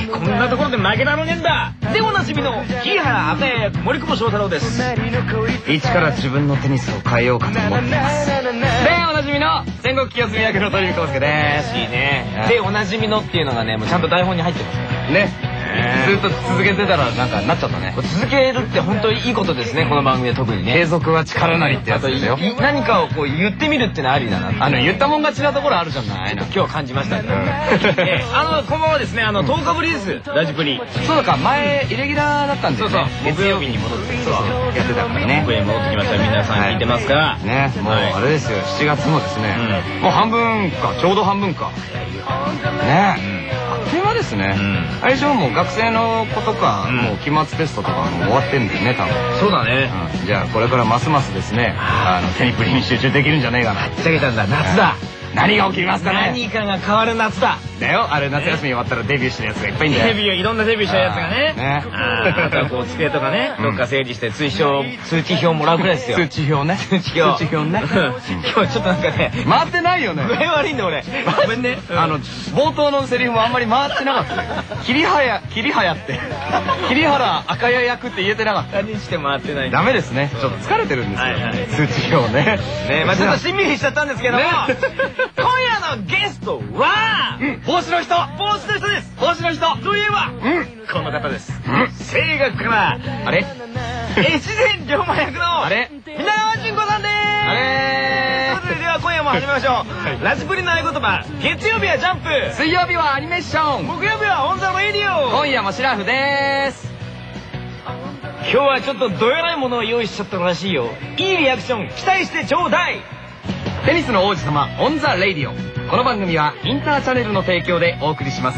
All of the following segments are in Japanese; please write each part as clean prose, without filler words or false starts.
こんなところで負けられねえんだ。でおなじみの桐原赤也役森久保祥太郎です。 一から自分のテニスを変えようかと思っています。でおなじみの戦国清澄役の鳥海浩介です。 いいね。でおなじみのっていうのがね、もうちゃんと台本に入ってますね。ずっと続けてたらなんかなっちゃったね。 続けるって本当にいいことですね、この番組は特にね。 継続は力なりってやつですよ。 何かをこう言ってみるってのはありだな。 言ったもん勝ちなところあるじゃないの。 今日感じましたね。こんばんはですね、10日ぶりです、ラジプリ。 そうか、前イレギュラーだったんですよね。 月曜日に戻って、 やってたからね。 僕へ戻ってきました。皆さん聞いてますかね。もうあれですよ、7月もですね、もう半分か、ちょうど半分かね。あっという間ですね。あれ以上もう学生の子とかもう期末テストとかも終わってんだよね、多分。 そうだね。 じゃあこれからますますですね、テニプリに集中できるんじゃねえかな。 はっちゃけたんだ。夏だ。 何が起きますかね。 何かが変わる夏だ。 だよ、あれ夏休み終わったらデビューしてるやつがいっぱいいんだよ。 いろんなデビューしたやつがね。あとはこう机とかね、どっか整理して通知表もらうくらいですよ。 通知表ね。 通知表ね。今日ちょっとなんかね、 回ってないよね。 具合悪いんだ俺。ごめんね。 冒頭のセリフもあんまり回ってなかったよ。桐原って桐原赤谷役って言えてなかった。 何して回ってない。 ダメですね。ちょっと疲れてるんですよ。通知表ね。 まあちょっとしんみりしちゃったんですけども、今夜のゲストは帽子の人です。 帽子の人といえばこの方です。声楽からあれ越前龍馬役の皆川淳子さんです。 あれそれでは今夜も始めましょう。ラジプリの合言葉、月曜日はジャンプ、 水曜日はアニメーション、 木曜日はオンザレディオ。 今夜もシラフです。 今日はちょっとどえらいものを用意しちゃったらしいよ。いいリアクション期待してちょうだい。 テニスの王子様オンザレディオ。この番組はインターチャネルの提供でお送りします。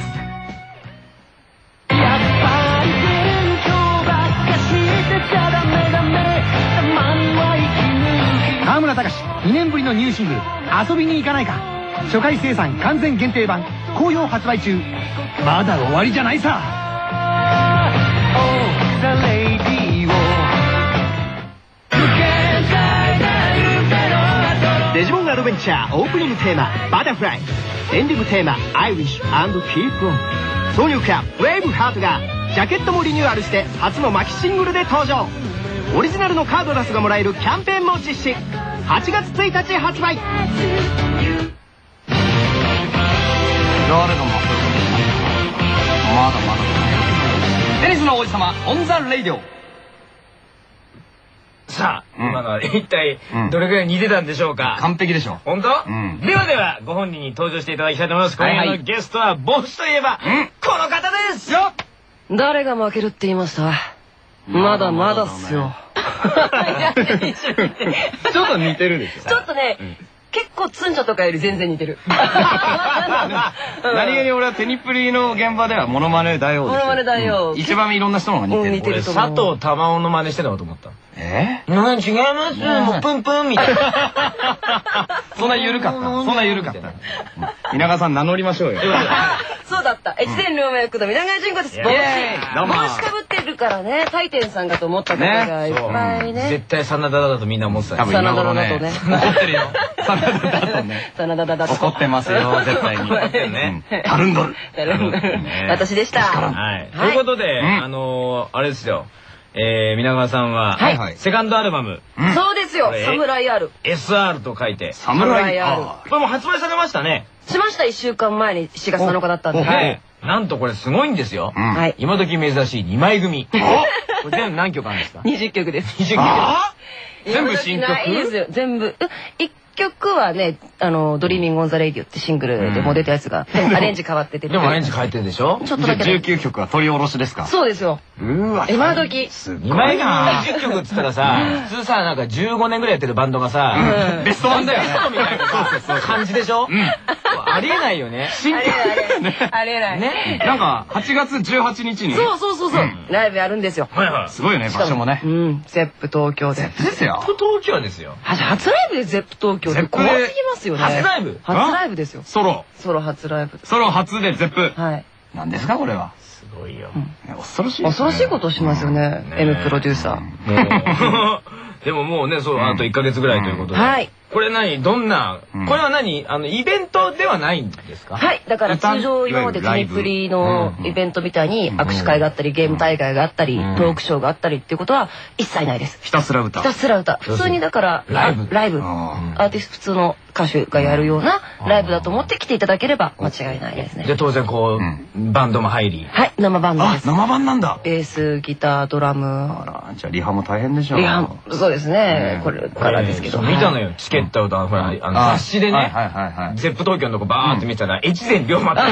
川村隆2年ぶりのニューシングル「遊びに行かないか」初回生産完全限定版好評発売中。まだ終わりじゃないさ。デジモンアドベンチャーオープニングテーマ「バタフライ」、エンディングテーマ「アイリッシュ&キープオン」、挿入歌「ウェーブハート」がジャケットもリニューアルして初のマキシングルで登場。オリジナルのカードダスがもらえるキャンペーンも実施。8月1日発売。 誰がまだテニスの王子様オンザレイディオ。 さあ、今のは一体どれくらい似てたんでしょうか。 完璧でしょ。 本当？ではご本人に登場していただきたいと思います。今夜のゲストは帽子といえばこの方です。 誰が負けるって言いました？まだまだっすよ。 ちょっと似てるでしょ。 ちょっとね、結構ツンチョとかより全然似てる。 何気に俺はテニプリの現場ではモノマネ大王ですよ。 モノマネ大王。 一番いろんな人の方が似てる。 似てると思う。 佐藤珠緒の真似してるのかと思った。違います。もうプンプンみたいな。 そんな緩かった。稲川さん名乗りましょうよ。 そうだった。越前龍馬役の皆川淳子です。帽子かぶってるからね、大天さんかと思った方がいっぱいね。 絶対真田だとみんな思ってた。 多分今頃ね。怒ってるよ。真田だとね。 真田だと。 怒ってますよ、絶対に。 怒ってるね。 たるんどる。 私でした。 はい。ということで、あれですよ。皆川さんは、セカンドアルバム。 そうですよ、サムライ R。 SR と書いて。 サムライ R。 これも発売されましたね。 しました、1週間前に7月7日だったんで。 なんとこれすごいんですよ。今時珍しい2枚組。これ全部何曲あるんですか ？20曲です。 20曲。 全部新曲？ ないですよ、全部。1曲はね、ドリーミングオンザレイディオってシングルでも出たやつが、でもアレンジ変わってて。 でもアレンジ変えてるでしょ？ ちょっとだけ。 19曲は取り下ろしですか？ そうですよ。今時。 2枚組20曲っつったらさ、普通さ、なんか15年ぐらいやってるバンドがさ、 ベストワンだよね。 ベストみたいな感じでしょ？ありえないよね。 ありえない。 ね。 なんか8月18日に。 そう。ライブやるんですよ。 すごいよね、場所もね。 ゼップ東京で。 ですよ。 東京ですよ。 初ライブでゼップ東京って怖すぎますよね。 初ライブ？ 初ライブですよ。 ソロ初ライブ。 ソロ初でゼップ。 はい。 何ですかこれは。 すごいよ。 恐ろしい。 恐ろしいことをしますよね。M プロデューサー。 でももうね、そう、あと1ヶ月ぐらいということで。 はい。 これどんな、これはイベントではないんですか？ はい。だから通常今までテニプリのイベントみたいに握手会があったり、ゲーム大会があったり、トークショーがあったりっていうことは一切ないです。 ひたすら歌。 ひたすら歌。普通にだからライブ。アーティスト、普通の歌手がやるようなライブだと思って来ていただければ間違いないですね。 じゃあ当然こう、バンドも入り。 はい、生バンドです。 生バンなんだ。 ベース、ギター、ドラム。 じゃあリハも大変でしょ。 リハ、そうですね。これからですけど。 見たのよ、チケットとほら、雑誌でね、ゼップ東京のとこバーって見てたら、越前龍馬って。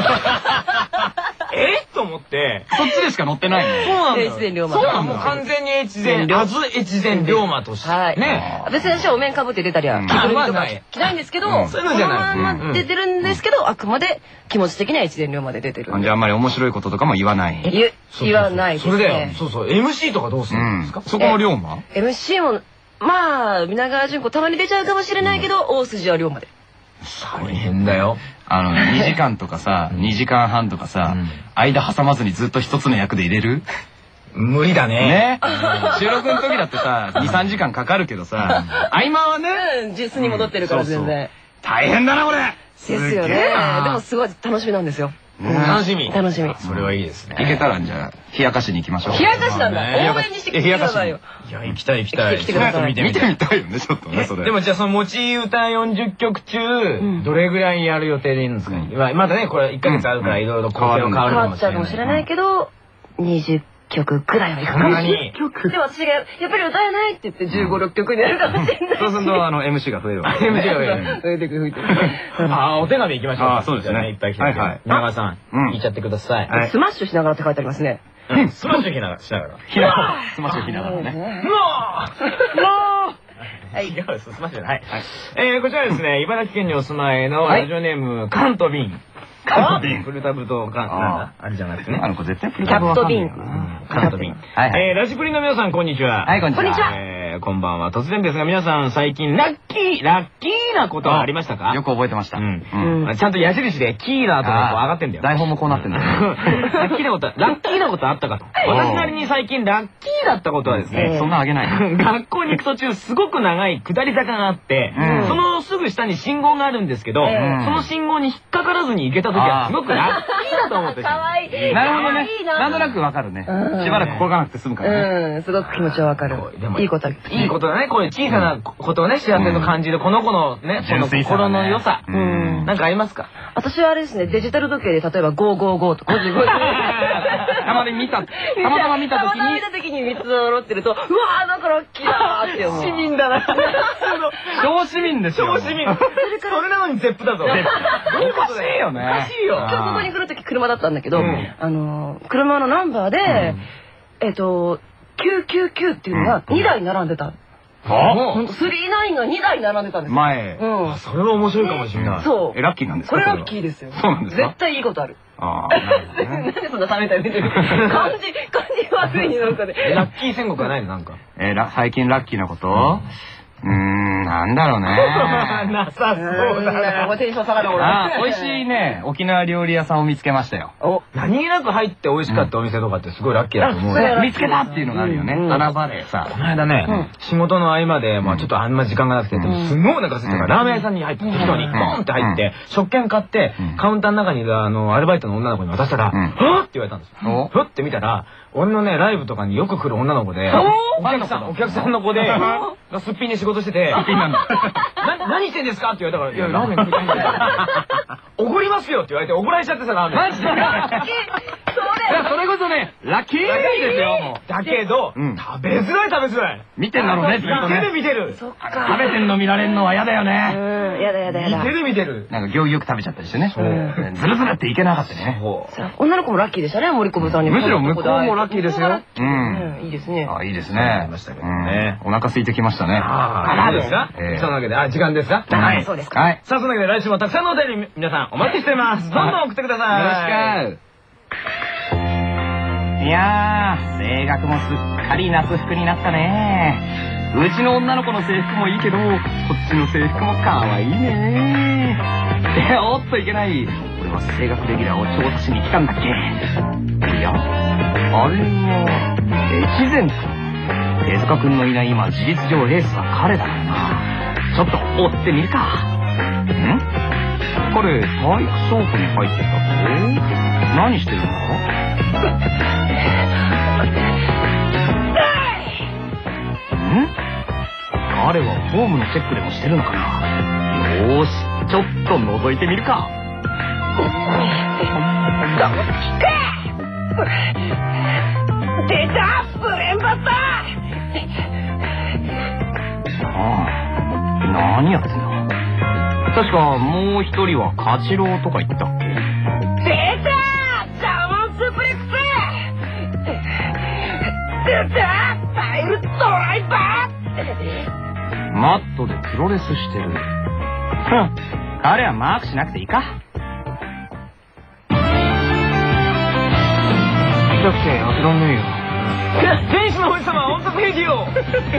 と思って。 そっちでしか載ってないの。 そうなんだよ。 越前龍馬。 そうなんだ。もう完全に越前龍馬として。ね。 別に私はお面かぶって出たりは、着ぐるみとか着ないんですけど、 そういうのじゃない。 まま出てるんですけど、あくまで気持ち的には越前龍馬で出てる。 じゃああんまり面白いこととかも言わない。 言わないですね。 それで、そうそう、MC とかどうするんですか？ そこの龍馬？ MC も、まあ、皆川淳子たまに出ちゃうかもしれないけど、大筋は龍馬で。 大変だよ。 2時間とかさ、2時間半とかさ、間挟まずにずっと一つの役で入れる？ 無理だね。 収録の時だってさ、2、3時間かかるけどさ、合間はね、 ジュースに戻ってるから全然。 大変だな、これ。 ですよね。でもすごい楽しみなんですよ。 楽しみ。 楽しみ。 それはいいですね。 行けたらじゃあ、冷やかしに行きましょう。 冷やかしなんだ。応援にしてきてくださいよ。 いや、行きたい。 来てください。 見てみたいよね、ちょっとね、それ。 でもじゃあその持ち歌40曲中、どれぐらいやる予定でいいんですか？まだね、これ1ヶ月あるからいろいろ構成は変わるかもしれない。 変わっちゃうかもしれないけど、20曲くらいはいくかもしれない。でも私がやっぱり歌えないって言って15、6曲になるかもしれない。 そうするとMC が増えるわ。 MC が増える。増えてく。お手紙行きましょう。 そうですね。 いっぱい来てる。皆川さん、言っちゃってください。 スマッシュしながらって書いてありますね。 スマッシュしながら。 スマッシュしながらね。 はい、違うです。スマッシュはい。こちらですね、茨城県にお住まいのラジオネーム、カントビン。プルタブとあれじゃなくてね。 これ絶対プルタブはカットビン。 カントビン。ラジプリの皆さん、こんにちは。 はい、こんにちは。 こんばんは。突然ですが、皆さん最近ラッキーなことはありましたか？ よく覚えてました。 ちゃんと矢印でキーラーとか上がってんだよ。 台本もこうなってんだよ。 ラッキーなことあったかと。私なりに最近ラッキーだったことはですね、 そんなあげない。 学校に行く途中すごく長い下り坂があって、そのすぐ下に信号があるんですけど、その信号に引っかからずに行けた時はすごくラッキーだと思ってかわいい。 なるほどね。なんとなくわかるね。しばらく転がなくて済むからね。 すごく気持ちはわかる。いいことだね。こういう小さなことをね、幸せと感じるこの子のね、この心の良さ。なんかありますか？ 私はあれですね、デジタル時計で例えば555と55。 たまたま見た時に3つ揃ってると、うわーなんかラッキーだーって思う。 市民だな。 超市民ですよ。 超市民。それなのにゼップだぞ。どういうことだよね。おかしいよ。 今日ここに来る時車だったんだけど、車のナンバーで、999っていうのが2台並んでた。ほんと、39が2台並んでたんですよ。 前。 それは面白いかもしれない。 そう。 ラッキーなんですか？ これラッキーですよ。 そうなんですか？ 絶対いいことある。 なんでそんな冷めたり出てる。感じ悪いなんかで。 ラッキー宣告はないのなんか。 最近ラッキーなこと？なんだろうね。 なさそうだな。 テンション下がる俺。 美味しいね、沖縄料理屋さんを見つけましたよ。 何気なく入って美味しかったお店とかってすごいラッキーだと思う。 見つけたっていうのがあるよね。穴場でさ。 この間ね、仕事の合間で、ちょっとあんま時間がなくて、すごいお腹空いたからラーメン屋さんに入って適当にポンって入って、食券買って、カウンターの中にいるアルバイトの女の子に渡したら、はぁって言われたんですよ。ふって見たら、俺のね、ライブとかによく来る女の子で、お客さんの子で、すっぴんで仕事してて、何してんですかって言われたから、いや、ラーメン食いたいんだよ。おごりますよって言われて、おごられちゃってさ、ラーメン。マジでそれこそね、ラッキーですよ、もう。 だけど、食べづらい。 見てんだろうね、ずっとね。 見てる。 食べてんの見られんのは嫌だよね。 やだ。 見てる。 なんか行儀よく食べちゃったりしてね。ずるずるっていけなかったね。 女の子もラッキーでしたね、森久保さんに。 むしろ向こうもラッキーですよ。 いいですね。 いいですね。お腹空いてきましたね。 いいですか？そのわけで、時間ですか？ はい、そうですか。 さあ、そのわけで来週もたくさんのお便り皆さんお待ちしてます。どんどん送ってください。 よろしく。いやー、声楽もすっかり夏服になったね。うちの女の子の制服もいいけど、こっちの制服もかわいいね。おっといけない。俺は声楽レギュラーを調査しに来たんだっけ。いや、あれは、越前君。手塚君のいない今、事実上エースは彼だからな。ちちょっと追ってみるか。彼、体育倉庫に入ってたぞ。何してるんだ？彼はフォームのチェックでもしてるのかな。よーし、ちょっと覗いてみるか。 出たブレンバスタ何やってんだ。確かもう一人はカチロウとか言ったっけ。 ー出たジャーマンスープレックス出たパイルドライバーマットでプロレスしてる。彼はマークしなくていいか。痛くて当てらんねえよ。 天使の王子様音速兵器を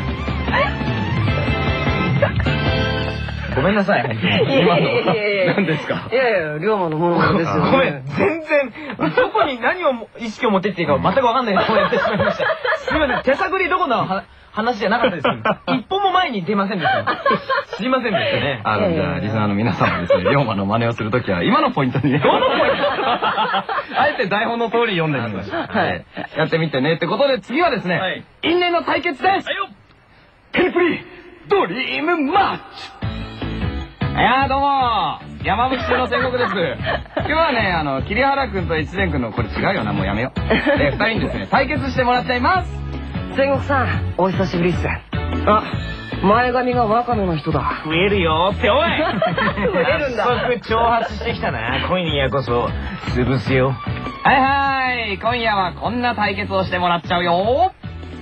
ごめんなさい。 何ですか。 いやいや龍馬のものなんですよ。 ごめん、全然どこに何を意識を持ってっていいか全く分かんないことをやってしまいました。すみません、手探りどこの話じゃなかったです。一歩も前に出ませんでした。すいませんでしたね。 じゃあリスナーの皆さんもですね、龍馬の真似をするときは今のポイントにね、どのポイントあえて台本の通り読んでみました。やってみてねってことで、次はですね、因縁の対決です。テレプリドリームマッチ。いやーどうも山吹中の戦国です。今日はね、桐原くんと越前くんの、これ違うよな、もうやめよう。二人にですね、対決してもらっちゃいます。 戦国さんお久しぶりっす。あ、前髪がワカメの人だ。 増えるよっておい。 増えるんだ。 早速挑発してきたな。今夜こそ潰すよ。 はい、今夜はこんな対決をしてもらっちゃうよ。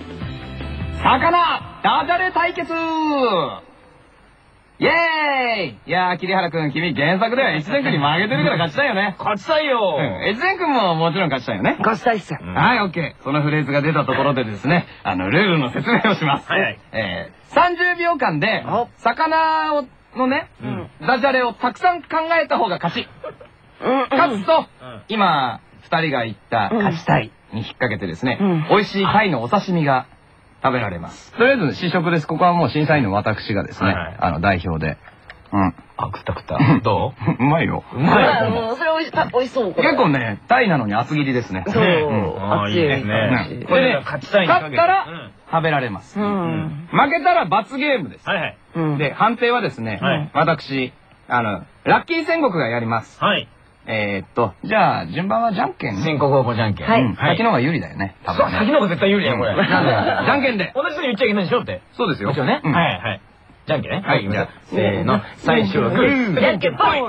魚ダジャレ対決。イエーイ。いやー、桐原くん、君原作では越前くんに負けてるから勝ちたいよね。 勝ちたいよ。 越前くんももちろん勝ちたいよね。 勝ちたいっす。 はい、オッケー。そのフレーズが出たところでですね、ルールの説明をします。 はい。 30秒間で、魚のね、ダジャレをたくさん考えた方が勝ち。勝つと、今、二人が言った勝ちたいに引っ掛けてですね、美味しい貝のお刺身が食べられます。とりあえず試食です。ここはもう審査員の私がですね、代表で。 あ、食った。どうまいよ。 うまい。 もうそれ美味しそう。 結構ね、タイなのに厚切りですね。 そう。 いいですね。 これで勝ったら食べられます。負けたら罰ゲームです。 はいはい。 で、判定はですね、私、ラッキー戦国がやります。 はい。 じゃあ、順番はじゃんけん。 先攻後攻じゃんけん。 はい。 先の方が有利だよね。多分ね。 先の方が絶対有利だよ、これ。 なんでじゃんけんで。 同じ人に言っちゃいけないでしょって。 そうですよ。 ですよね。はいはい。じゃんけんね。はい。 じゃあ、 せーの。最初はグー。じゃんけんぽい。 やば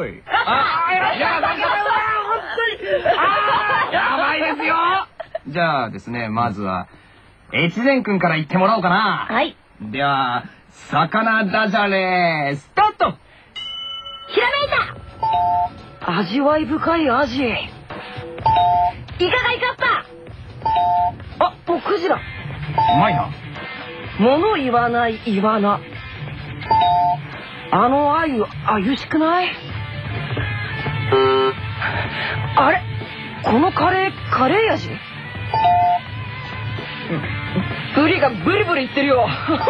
いですよ。じゃあですね、まずは、越前くんから言ってもらおうかな。 はい。 では、魚ダジャレ、スタート。 ひらめいた。味わい深いアジ。イカが怒った。あ、もうクジラ。 うまいな。 物言わないイワナ。あのアユ、怪しくない？あれ？このカレー味？ブリがブリブリ言ってるよ。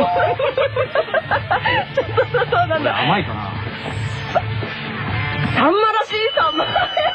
ちょっとそうなんだ。 甘いかな。 サンマらしいサンマ。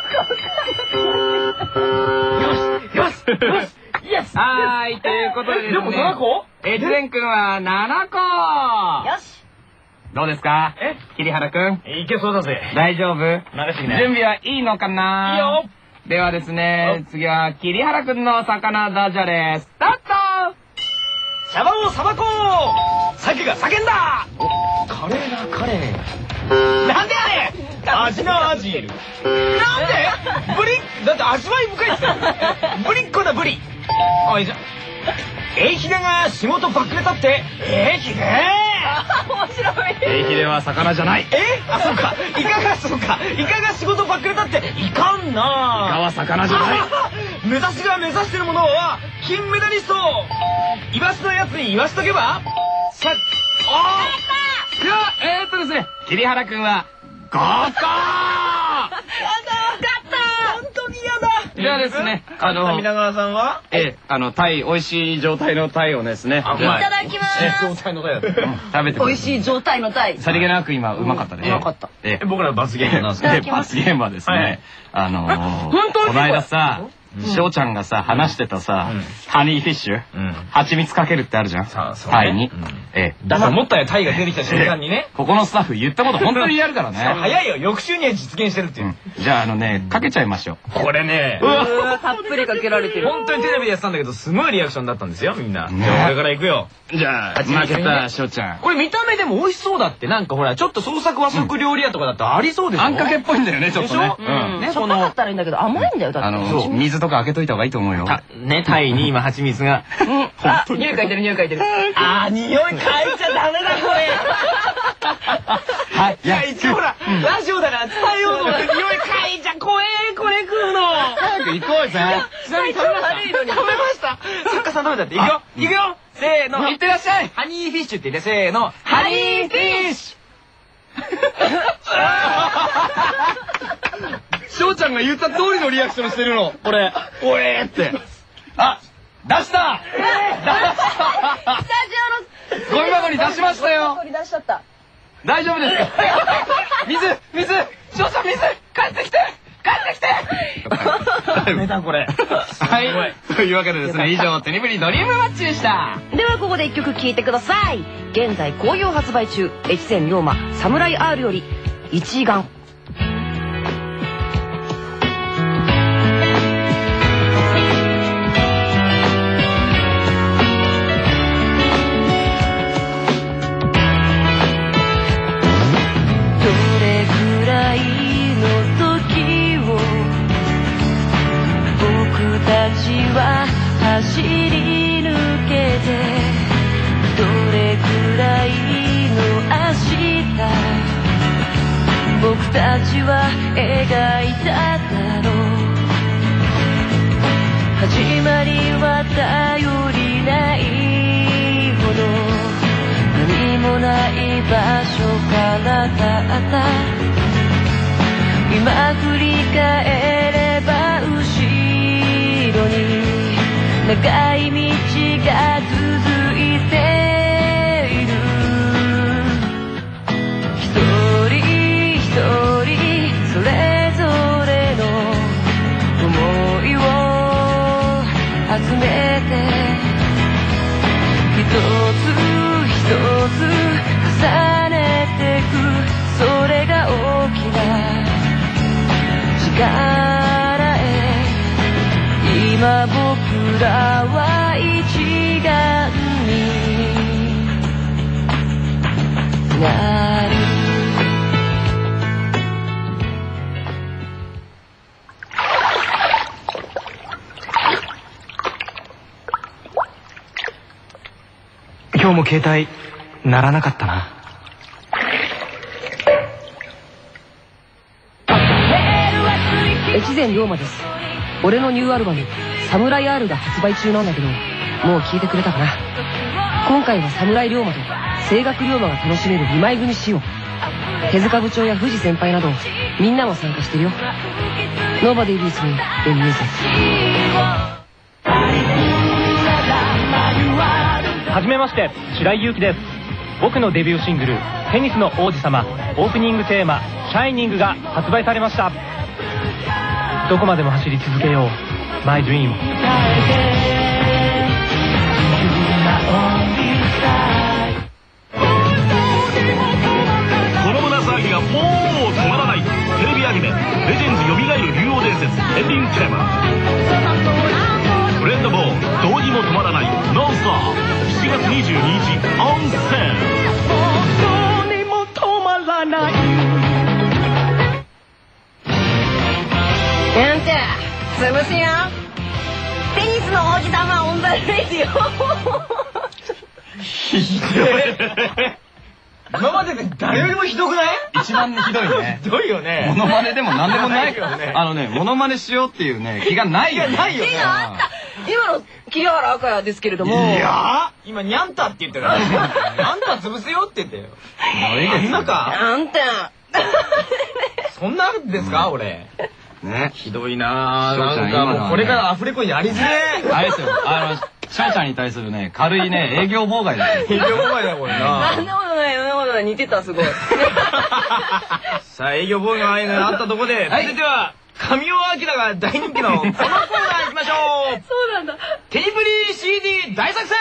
よしイエス。 はい、ということでですね。 でも7個？ 越前くんは7個。 よし。 どうですか？桐原くん。 いけそうだぜ。 大丈夫？ 任せてね。 準備はいいのかな？ いいよ。 ではですね、次は桐原くんの魚ダジャレ、スタート！ シャバをさばこう。鮭が叫んだ。カレーだカレー。なんでやねん。味のアジール。なんで？ブリ？だって味わい深いっすよ。ブリッコだブリ。あ、いいじゃん。ヒデが仕事ばっくれたって。ヒデ。 面白い。 ヒデは魚じゃない。 あ、そうか。イカが仕事ばっくれたっていかんな。 イカは魚じゃない。 目指しが目指してるものは金メダリスト。イワシのやつに言わしとけば。 いや、ですね、桐原くんは5個。 やだ、わかった。 本当に嫌だ。 じゃあですね、 皆川さんはタイ、美味しい状態のタイをですね、 いただきます。 状態のタイだった。 食べて美味しい状態のタイ。 さりげなく今うまかったね。 うまかった。 僕らの罰ゲームなんですけど。 罰ゲームはですね、この間さ、翔ちゃんがさ、話してたさ、ハニーフィッシュ、蜂蜜かけるってあるじゃん、タイに。 だから思ったよ、タイが出てきた瞬間にね。 ここのスタッフ言ったこと本当にやるからね。 早いよ、翌週には実現してるっていう。 じゃあかけちゃいましょう。 これね、 たっぷりかけられてる。 本当にテレビでやってたんだけど、すごいリアクションだったんですよ、みんな。じゃあこれから行くよ。 じゃあ、負けた翔ちゃん。 これ見た目でも美味しそうだって、なんかほら、ちょっと創作和食料理屋とかだったらありそうでしょ。 あんかけっぽいんだよね、ちょっとね。 しょっぱかったらいいんだけど、甘いんだよ、だって。 水とか開けといた方がいいと思うよ。 ね、タイに今蜂蜜が。 あ、匂い嗅いでる、匂い嗅いでる。 あー、匂い嗅いちゃダメだ、これ。いや、一応ほら、ラジオだから伝えようと思って匂い嗅いじゃ怖え、これ食うの。 早く行こうぜ。 ちなみに食べました。作家さん食べたって。いくよ、いくよ。せーの。 いってらっしゃい。 ハニーフィッシュって言って、せーの。ハニーフィッシュ。 翔ちゃんが言った通りのリアクションしてるの。これ、おえーって。あ、出したスタジゴミ箱に出しましたよ。 オの出しちゃった。 大丈夫ですか？水翔ちゃん水帰ってきてダメだこれ。 はい。というわけでですね、以上、テニプリドリームマッチでした。 ではここで一曲聴いてください。現在好評発売中、越前龍馬サムライ R より一眼。 走り抜けてどれくらいの明日僕たちは描いただろう。始まりは頼りないほど何もない場所からだった。今振り返れば後ろに長い道が続いている。一人一人それぞれの思いを集めて一つ一つ重ねてく。それが大きな力へ。今僕らは一丸になる。 今日も携帯鳴らなかったな。 越前龍馬です。俺のニューアルバムサムライ R が発売中なんだけど、もう聞いてくれたかな。今回はサムライ龍馬と声楽龍馬が楽しめる2枚組仕様。手塚部長や藤先輩などみんなも参加してるよ。Nobody leaves me in music。 はじめまして、白井祐希です。僕のデビューシングル「テニスの王子様」オープニングテーマ「シャイニング」が発売されました。どこまでも走り続けよう My Dream。 この胸騒ぎがもう止まらない。テレビアニメ「レジェンズよみがえる竜王伝説」エンディングテーマフレンドボーンどうにも止まらないノンストップ7月22日オンセール。 どうにも止まらない。 なんて潰すよ。テニスの王子様オンザレディオ。 今までで誰よりもひどくない？ 一番ひどいね。 ひどいよね。 モノマネでも何でもないよね。 モノマネしようっていうね気がないよね。 ないよね。 今の桐原赤也ですけれども。 いやー今ニャンタって言ってるから。ニャンタ潰すよって言ってよ。あんなか。 なんて。 そんなんですか俺。 ね。 ひどいなぁ。 翔ちゃんなんかもうこれからアフレコやりづれあれですよ、翔ちゃんに対するね、軽いね、営業妨害ですよ。 営業妨害だこれな。 なんでもないそんなことない似てたすごい。 さあ営業妨害があったところで、続いては神尾明が大人気のこのコーナー行きましょう。 そうなんだ。 テニプリ CD 大作戦。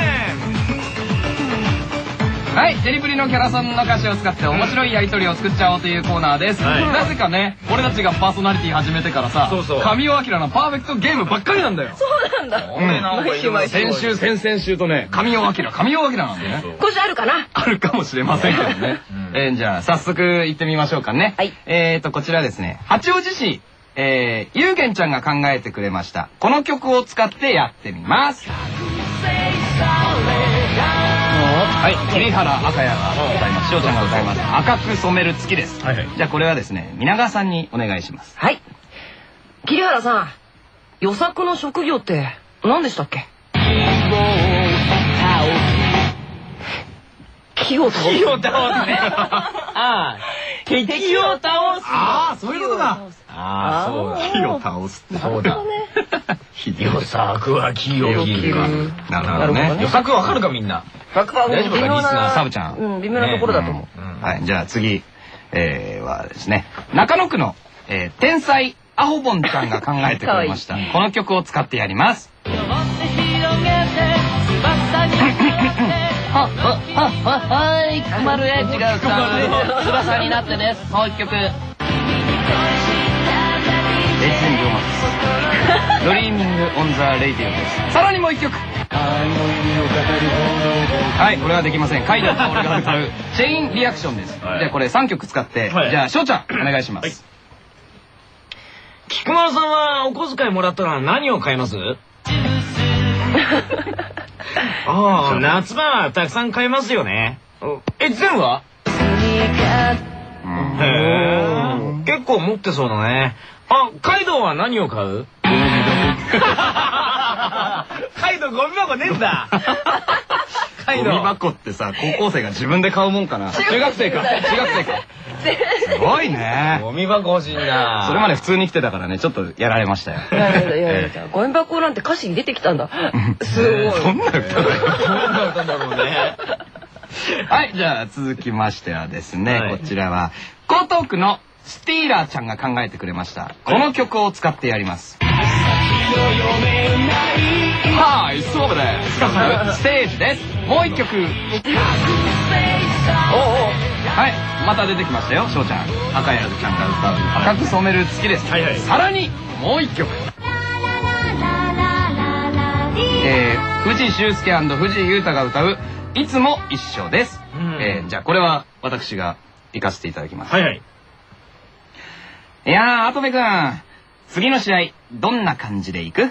はい、テニプリのキャラソンの歌詞を使って面白いやりとりを作っちゃおうというコーナーです。なぜかね、俺たちがパーソナリティ始めてからさ、神尾明のパーフェクトゲームばっかりなんだよ。 そうなんだ。 先週、先々週とね、神尾明なんでね。 今週あるかな。 あるかもしれませんけどね。じゃあ、早速行ってみましょうかね。 はい。 こちらですね、八王子市、ゆうげんちゃんが考えてくれました。この曲を使ってやってみます。はい、桐原赤也が歌います。しおちゃんが歌います。赤く染める月です。じゃあこれはですね、皆川さんにお願いします。 はい。桐原さん、与作の職業って何でしたっけ？木を倒す。 木を倒すね。ああ、敵を倒す。ああ、そういうことだ。ああ、そうだ。 木を倒すって。 そうだ。与作は木を切る。 なるほどね。 与作わかるかみんな。 大丈夫かリスナーサブちゃん。 うん、微妙なところだと思う。 はい、じゃあ次はですね、中野区の天才アホボンちゃんが考えてくれました。この曲を使ってやります。はい、くまるエッジが歌う翼になってです。もう一曲。ドリーミングオンザレイディオです。さらにもう一曲。はい、これはできません。カイドウと俺が歌うチェインリアクションです。じゃあこれ3曲使って、じゃあしょうちゃんお願いします。 菊丸さんはお小遣いもらったら何を買います？ああ、夏場はたくさん買いますよね。全は？へえ、結構持ってそうだね。あ、カイドウは何を買う？カイドウゴミ箱ねえんだ。 ゴミ箱ってさ、高校生が自分で買うもんかな。中学生か。すごいね。 ゴミ箱欲しいな。 それまで普通に来てたからね、ちょっとやられましたよ。 ゴミ箱なんて歌詞に出てきたんだ。すごい。 そんな歌だよ。 どんな歌だろうね。 はい、じゃあ続きましてはですね、こちらは江東区のスティーラーちゃんが考えてくれました。この曲を使ってやります。はい、そうです。ステージです。もう一曲。はい、また出てきましたよ、しょうちゃん。赤やちゃんが歌う赤く染める月です。さらにもう一曲。藤修介&藤井裕太が歌ういつも一緒です。じゃあこれは私が行かせていただきます。いやー、跡部くん、次の試合どんな感じでいく？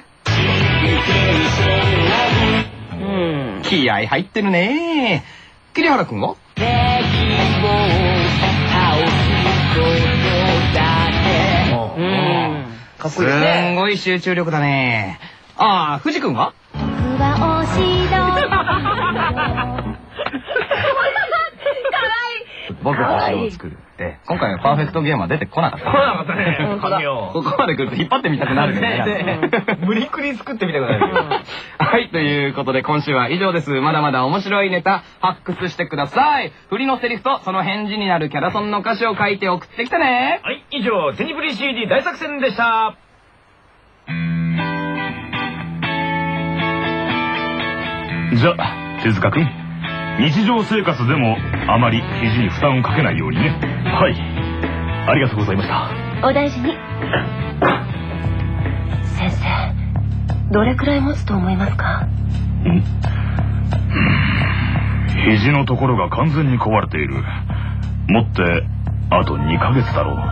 気合入ってるねー。桐原くんは？かっこいいですね。すんごい集中力だね。ああ、藤くんは？僕たちを作る。今回はパーフェクトゲームは出てこなかった。 来なかったね。 ここまで来ると引っ張ってみたくなるね。 無理くり作ってみたくなる。 はい、ということで今週は以上です。まだまだ面白いネタ発掘してください。振りのセリフとその返事になるキャラソンの歌詞を書いて送ってきてね。 はい、以上、テニプリ CD 大作戦でした。 じゃあ、手塚くん。日常生活でもあまり肘に負担をかけないようにね。はい。ありがとうございました。 お大事に。先生、どれくらい持つと思いますか？ 肘のところが完全に壊れている。持ってあと2ヶ月だろう。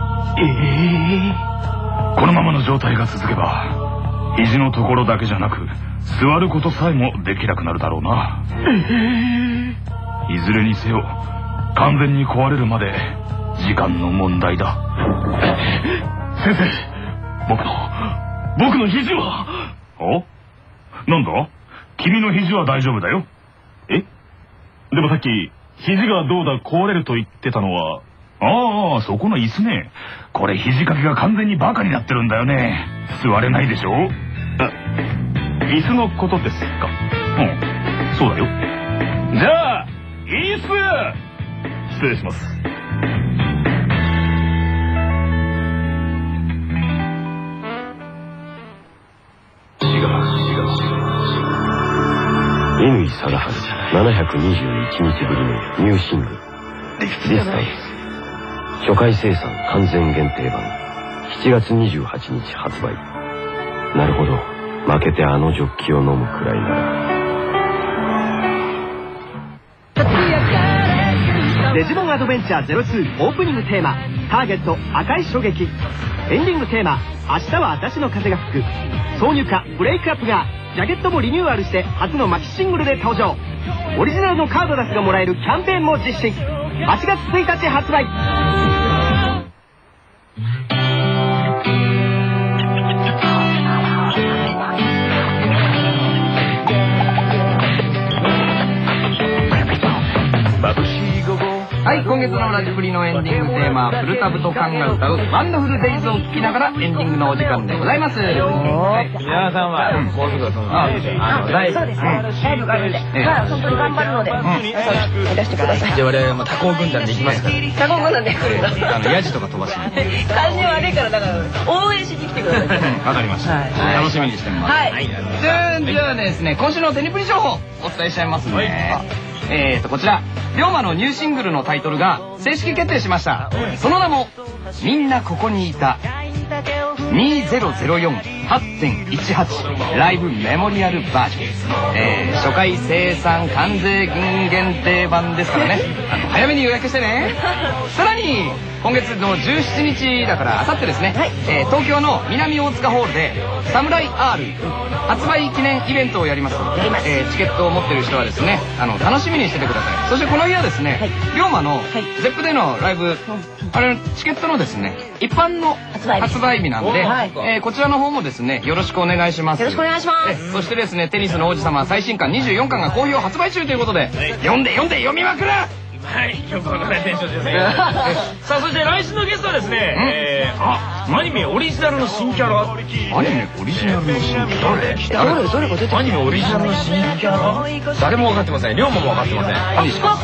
このままの状態が続けば肘のところだけじゃなく座ることさえもできなくなるだろうな。いずれにせよ完全に壊れるまで時間の問題だ。先生、僕の肘は。お？なんだ？君の肘は大丈夫だよ。でもさっき肘がどうだ壊れると言ってたのはあああ、そこの椅子ね。これ肘掛けが完全にバカになってるんだよね。座れないでしょ。椅子のことですか。うん、そうだよ。じゃあ、椅子！失礼します。 乾貞治721日ぶりのニューシングル「ディスタンス」初回生産完全限定版7月28日発売。なるほど、負けてあのジョッキを飲むくらいなら。 デジモンアドベンチャー02オープニングテーマターゲット赤い衝撃。エンディングテーマ明日は私の風が吹く。挿入歌ブレイクアップがジャケットもリニューアルして初のマキシングルで登場。オリジナルのカードダスがもらえるキャンペーンも実施。8月1日発売。 はい、今月のラジプリのエンディングテーマ、プルタブとカンが歌うワンダフルデイズを聴きながらエンディングのお時間でございます。 皆さんはもうすぐそのライブ、 そうですね。ライブがあるんで、本当に頑張るので、出してください。 じゃあ我々も多幸軍団で行きますから。 タコ軍団で来るんだ。 ヤジとか飛ばしに。 感じ悪いからだから応援しに来てください。 わかりました。楽しみにしてます。 はい。 じゃあですね、今週のテニプリ情報お伝えしちゃいますね。こちら龍馬のニューシングルのタイトルが正式決定しました。その名もみんなここにいた 2004-8.18 ライブメモリアルバージョン。初回生産完全限定版ですからね、早めに予約してね。さらに今月の17日だからあさってですね、東京の南大塚ホールでサムライ R 発売記念イベントをやります。チケットを持ってる人はですね、楽しみにしててください。そしてこの日はですね、龍馬のゼップでのライブ、あれチケットのですね一般の発売日なんで、こちらの方もですねよろしくお願いします。 よろしくお願いします。 そしてですね、テニスの王子様最新刊24巻が好評発売中ということで、読んで読みまくる。 はい、よくわからないテンションですね。さあ、そして来週のゲストはですね、アニメオリジナルの新キャラ。 アニメオリジナルの新キャラ。 どれが出てる？ アニメオリジナルの新キャラ。誰も分かってません。龍馬も分かってません。 分かった。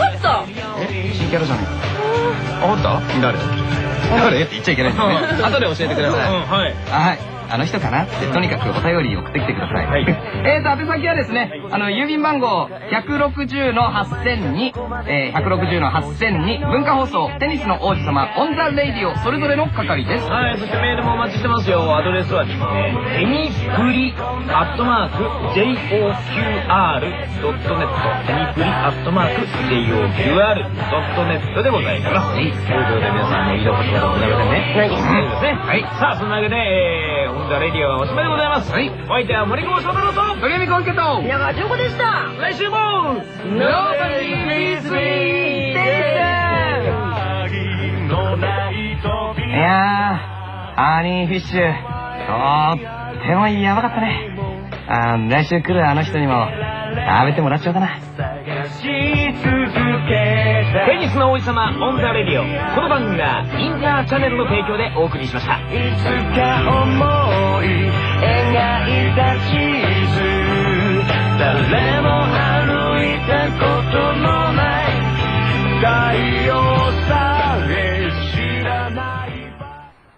新キャラじゃない。 分かった？ 誰って言っちゃいけないですね。後で教えてください。 はい。 はい。あの人かなってとにかくお便り送ってきてください。宛先はですね、郵便番号160-8000に、160-8000に文化放送テニスの王子様オンザレイディオそれぞれの係です。 はい、そしてメールもお待ちしてますよ。アドレスはですね、テニプリ@JOQR.net テニプリ@JOQR.net でございます。ということで皆さんもいいことはございませんね。 ないですね。 はい。さあ、そんなわけで、オンザレディオはおしまいでございます。はい。お相手は森久保祥太郎と鳥海コンケと宮川純子でした。 来週も Nobody beats me いやー、ハニーフィッシュとってもやばかったね。来週来るあの人にも食べてもらっちゃおうかな。 テニスの王子様オンザレディオ、この番組がインターチャネルの提供でお送りしました。